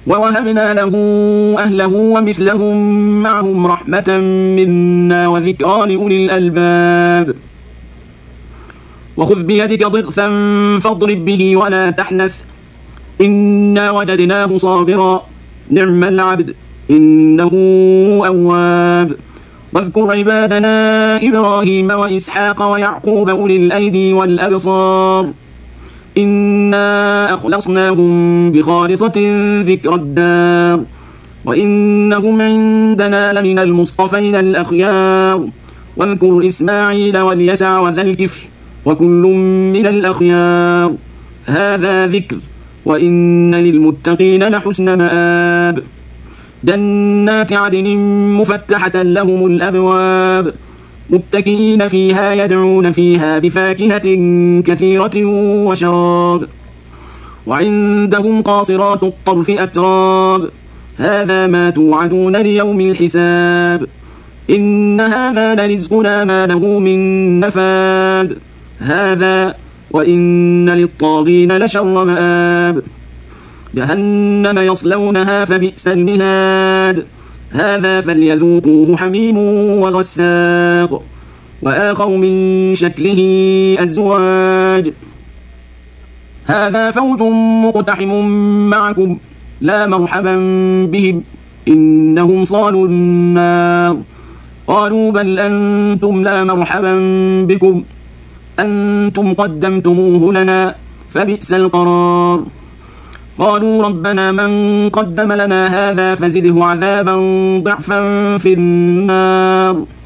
ووهبنا له أهله ومثلهم معهم رحمة منا وذكرى لأولي الألباب. وخذ بيدك ضغثا فاضرب به ولا تحنث إنا وجدناه صابرا نعم العبد إنه أواب. واذكر عبادنا إبراهيم وإسحاق ويعقوب أولي الأيدي والأبصار إنا أخلصناهم بخالصة ذكر الدار وإنهم عندنا لمن المصطفين الأخيار. واذكر إسماعيل واليسع وذا الكفل وكل من الأخيار هذا ذكر وإن للمتقين لحسن مآب. جنات عدن مفتحة لهم الأبواب متكئين فيها يدعون فيها بفاكهة كثيرة وشراب. وعندهم قاصرات الطرف أتراب هذا ما توعدون ليوم الحساب إن هذا لرزقنا ما له من نفاد هذا وإن للطاغين لشر مآب. جهنم يصلونها فبئس المهاد هذا فليذوقوه حميم وغساق وآخر من شكله أزواج هذا فوج مقتحم معكم لا مرحبا بهم إنهم صالوا النار. قالوا بل أنتم لا مرحبا بكم أنتم قدمتموه لنا فبئس القرار. قالوا ربنا من قدم لنا هذا فزده عذابا ضعفا في النار.